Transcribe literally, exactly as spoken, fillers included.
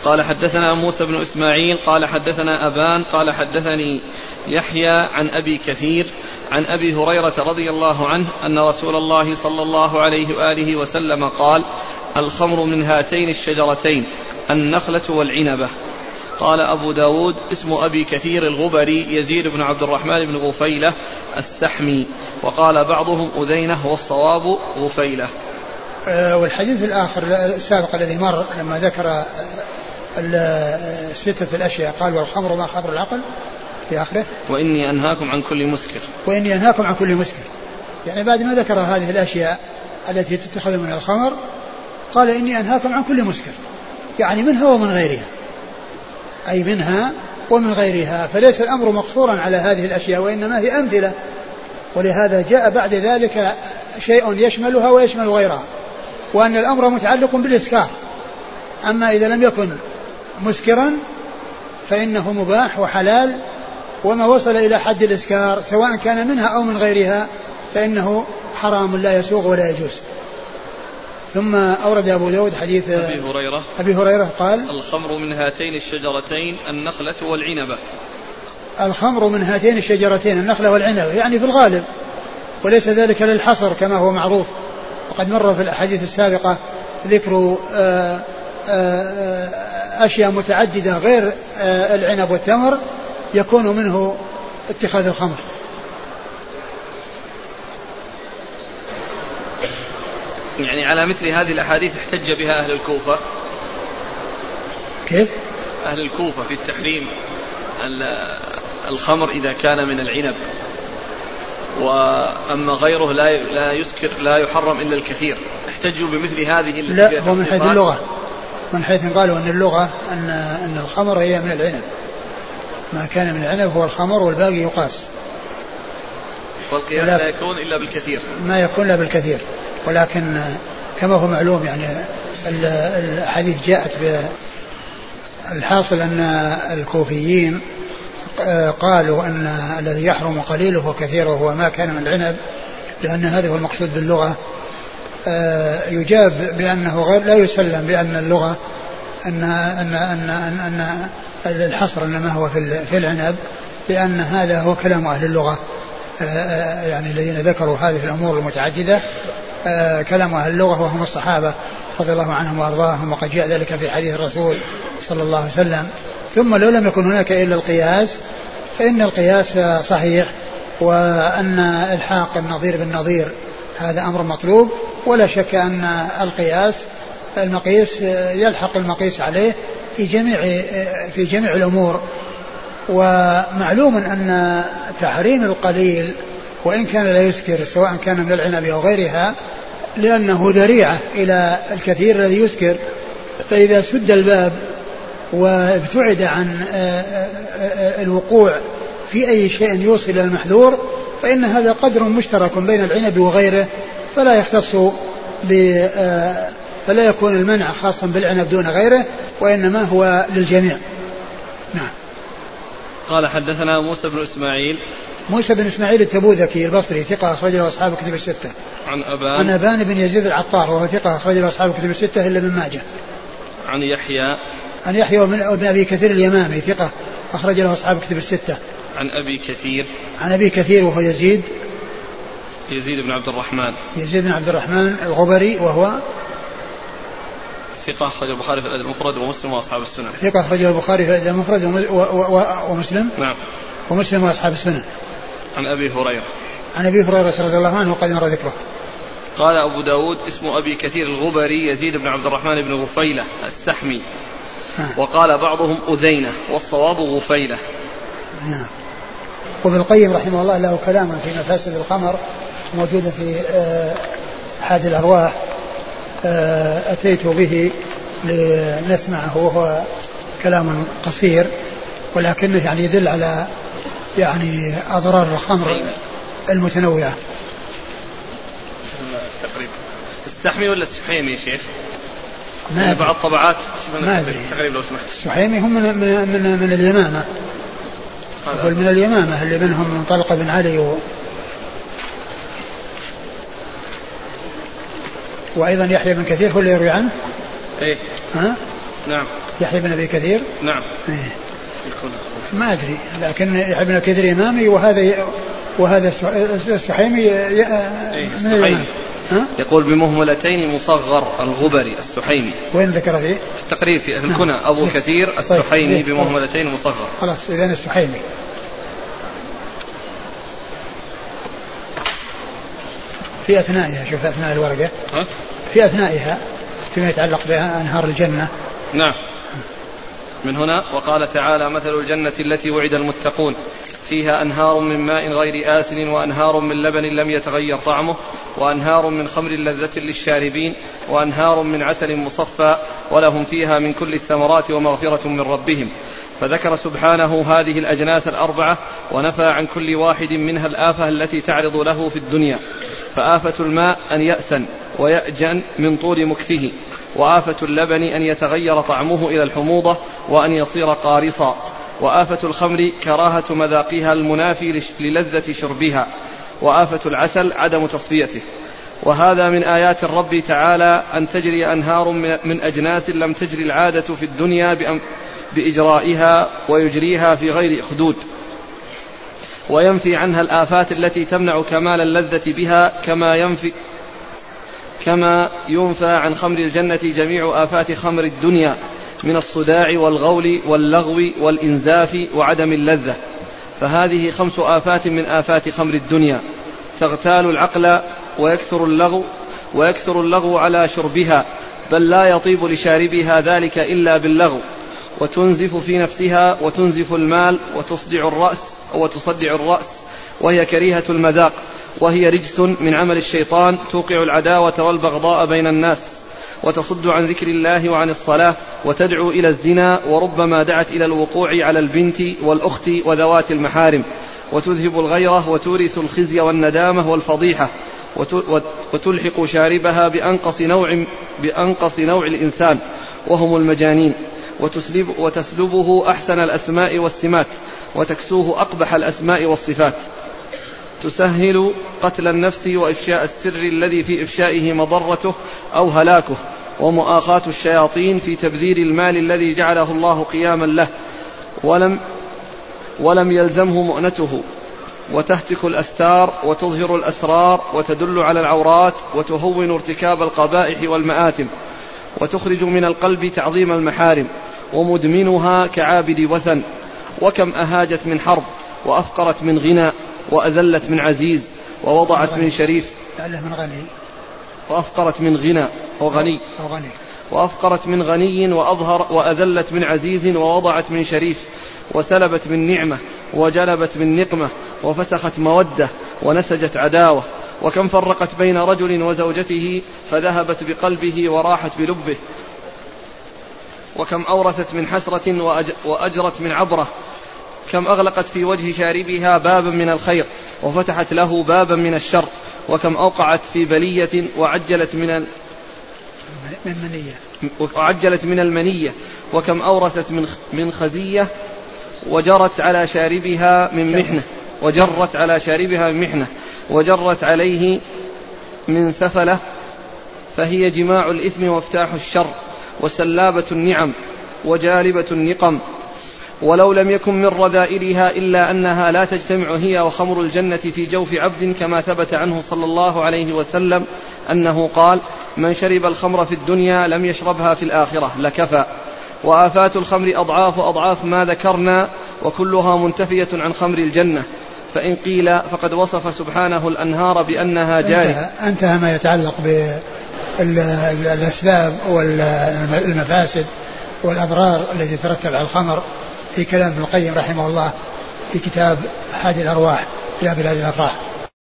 قال حدثنا موسى بن إسماعيل قال حدثنا أبان قال حدثني يحيى عن أبي كثير عن أبي هريرة رضي الله عنه أن رسول الله صلى الله عليه وآله وسلم قال: الخمر من هاتين الشجرتين النخلة والعنبة. قال أبو داود: اسم أبي كثير الغبري يزيد بن عبد الرحمن بن غفيلة السحمي، وقال بعضهم أذينة والصواب غفيلة. والحديث الآخر السابق الذي مر لما ذكر الستة الأشياء قال: والخمر ما خمر العقل في آخره، وإني أنهاكم عن كل مسكر وإني أنهاكم عن كل مسكر. يعني بعد ما ذكر هذه الأشياء التي تتخذ من الخمر قال: إني أنهاكم عن كل مسكر، يعني منها ومن غيرها، أي منها ومن غيرها. فليس الأمر مقصورا على هذه الأشياء، وإنما هي أمثلة، ولهذا جاء بعد ذلك شيء يشملها ويشمل غيرها، وأن الأمر متعلق بالإسكار. أما إذا لم يكن مسكرا فإنه مباح وحلال، وما وصل إلى حد الإسكار سواء كان منها أو من غيرها فإنه حرام لا يسوغ ولا يجوز. ثم أورد أبو داود حديث أبي هريرة أبي هريرة قال: الخمر من هاتين الشجرتين النخلة والعنبة. الخمر من هاتين الشجرتين النخلة والعنبة، يعني في الغالب، وليس ذلك للحصر كما هو معروف. وقد مر في الأحاديث السابقة ذكر أشياء متعددة غير العنب والتمر يكون منه اتخاذ الخمر. يعني على مثل هذه الأحاديث احتج بها أهل الكوفة. كيف؟ أهل الكوفة في التحريم الخمر إذا كان من العنب، وأما غيره لا لا يسكر لا يحرم إلا الكثير، احتجوا بمثل هذه. لا، هو من حيث اللغة، من حيث قالوا أن اللغة أن أن الخمر هي من العنب، ما كان من العنب هو الخمر والباقي يقاس، والقياس لا يكون إلا بالكثير، ما يكون إلا بالكثير. ولكن كما هو معلوم يعني الحديث جاءت بالحاصل أن الكوفيين قالوا أن الذي يحرم قليله وكثيره هو ما كان من العنب، لأن هذا هو المقصود باللغة. يجاب بأنه غير لا يسلم بأن اللغة أن أن أن أن, أن الحصر إنما هو في العنب، لأن هذا هو كلام أهل اللغة يعني الذين ذكروا هذه الأمور المتعددة، كلام أهل اللغة وهم الصحابة رضي الله عنهم وأرضاهم، وقد جاء ذلك في حديث الرسول صلى الله عليه وسلم. ثم لو لم يكن هناك إلا القياس فإن القياس صحيح، وأن الحاق النظير بالنظير هذا أمر مطلوب، ولا شك أن القياس المقيس يلحق المقيس عليه في جميع في جميع الأمور. ومعلوم أن تحريم القليل وإن كان لا يسكر سواء كان من العنب أو غيرها، لأنه ذريعة إلى الكثير الذي يسكر، فإذا سد الباب وابتعد عن الوقوع في أي شيء يوصل إلى المحذور فإن هذا قدر مشترك بين العنب وغيره، فلا يختص فلا يكون المنع خاصا بالعنب دون غيره، وإنما هو للجميع. نعم. قال حدثنا موسى بن إسماعيل موسى بن إسماعيل التبوذكي البصري ثقة أخرج له أصحاب الكتب الستة. عن أبان عن أبان بن يزيد العطار وهو ثقة أخرج له أصحاب الكتب الستة إلا ابن ماجه. عن يحيى عن يحيى بن أبي كثير اليمامي ثقة أخرج له أصحاب الكتب الستة. عن أبي كثير عن أبي كثير وهو يزيد يزيد بن عبد الرحمن يزيد بن عبد الرحمن الغبري وهو ثقة أخرج البخاري في الأدب المفرد ومسلم وأصحاب السنن. ثقة أخرج البخاري في الأدب المفرد ومسلم نعم ومسلم وأصحاب السنن. عن أبي هريرة عن أبي هريرة رضي الله عنه وقد مر ذكره. قال أبو داود اسم أبي كثير الغبري يزيد بن عبد الرحمن بن غفيلة السحمي، وقال بعضهم أذينة والصواب غفيلة. نعم. وابن القيم رحمه الله له كلام في مفاسد الخمر موجودة في حاد الأرواح، أتيت به لنسمعه وهو كلام قصير ولكنه يعني يدل على يعني أضرار الخمر المتنوعة. تقريبا السحمي ولا السحيمي يا شيخ؟ ما بعض الطبعات ما أدري تقريبا لو سمحت. السحيمي هم من من من, من اليمامة، يقول من اليمامة اللي منهم من طلق بن علي و... وأيضا يحيى بن كثير هو اللي يروي عنه. إيه ها؟ نعم. يحيى بن أبي كثير. نعم. إيه. ما أدري، لكن يحيى بن أبي كثير إمامي، وهذا وهذا السحيمي من الإمام. يقول بمهملتين مصغر الغبري السحيمي. وين ذكر فيه؟ في التقريب في الكنى أبو كثير السحيمي بمهملتين مصغر. خلاص إذن السحيمي. في أثنائها، شوف أثناء الورقة ها؟ في أثنائها فيما يتعلق بأنهار الجنة. نعم. من هنا وقال تعالى مثل الجنة التي وعد المتقون فيها أنهار من ماء غير آسن وأنهار من لبن لم يتغير طعمه وأنهار من خمر لذة للشاربين وأنهار من عسل مصفى ولهم فيها من كل الثمرات ومغفرة من ربهم. فذكر سبحانه هذه الأجناس الأربعة ونفى عن كل واحد منها الآفة التي تعرض له في الدنيا. فآفة الماء أن يأسن ويأجن من طول مكثه، وآفة اللبن أن يتغير طعمه إلى الحموضة وأن يصير قارصا، وآفة الخمر كراهة مذاقها المنافي للذة شربها، وآفة العسل عدم تصفيته. وهذا من آيات الرب تعالى أن تجري أنهار من أجناس لم تجري العادة في الدنيا بإجرائها ويجريها في غير أخدود، وينفي عنها الآفات التي تمنع كمال اللذة بها، كما ينفي كما ينفى عن خمر الجنة جميع آفات خمر الدنيا من الصداع والغول واللغو والإنزاف وعدم اللذة. فهذه خمس آفات من آفات خمر الدنيا تغتال العقل ويكثر اللغو ويكثر اللغو على شربها، بل لا يطيب لشاربها ذلك إلا باللغو، وتنزف في نفسها وتنزف المال وتصدع الرأس وتصدع الرأس وهي كريهة المذاق، وهي رجس من عمل الشيطان توقع العداوة والبغضاء بين الناس وتصد عن ذكر الله وعن الصلاة وتدعو إلى الزنا، وربما دعت إلى الوقوع على البنت والأخت وذوات المحارم، وتذهب الغيرة وتورث الخزي والندامة والفضيحة، وتلحق شاربها بأنقص نوع, بأنقص نوع الإنسان وهم المجانين، وتسلب وتسلبه أحسن الأسماء والسمات وتكسوه أقبح الأسماء والصفات. تسهل قتل النفس وإفشاء السر الذي في إفشائه مضرته أو هلاكه، ومؤاخاة الشياطين في تبذير المال الذي جعله الله قياما له ولم, ولم يلزمه مؤنته، وتهتك الأستار وتظهر الأسرار وتدل على العورات وتهون ارتكاب القبائح والمآثم، وتخرج من القلب تعظيم المحارم، ومدمنها كعابد وثن. وكم أهاجت من حرب وأفقرت من غنى وأذلت من عزيز ووضعت من شريف من غني وأفقرت من غنى وغني وأفقرت من غني وأظهر وأذلت من عزيز ووضعت من شريف، وسلبت من نعمة وجلبت من نقمة، وفسخت مودة ونسجت عداوة. وكم فرقت بين رجل وزوجته فذهبت بقلبه وراحت بلبه، وكم أورثت من حسرة وأجرت من عبرة. كم أغلقت في وجه شاربها بابا من الخير وفتحت له بابا من الشر، وكم أوقعت في بلية وعجلت من المنية وعجلت من المنية، وكم أورثت من من خزية وجرت على شاربها من محنة وجرت على شاربها من محنة وجرت عليه من سفلة. فهي جماع الإثم وافتاح الشر وسلابة النعم وجالبة النقم. ولو لم يكن من رذائلها إلا أنها لا تجتمع هي وخمر الجنة في جوف عبد، كما ثبت عنه صلى الله عليه وسلم أنه قال: من شرب الخمر في الدنيا لم يشربها في الآخرة لكفى. وآفات الخمر أضعاف أضعاف ما ذكرنا، وكلها منتفية عن خمر الجنة. فإن قيل فقد وصف سبحانه الأنهار بأنها جارية. انتهى ما يتعلق بالأسباب والمفاسد والأضرار التي ترتب على الخمر في كلام ابن القيم رحمه الله في كتاب أحادي الأرواح إلى بلاد الأفراح.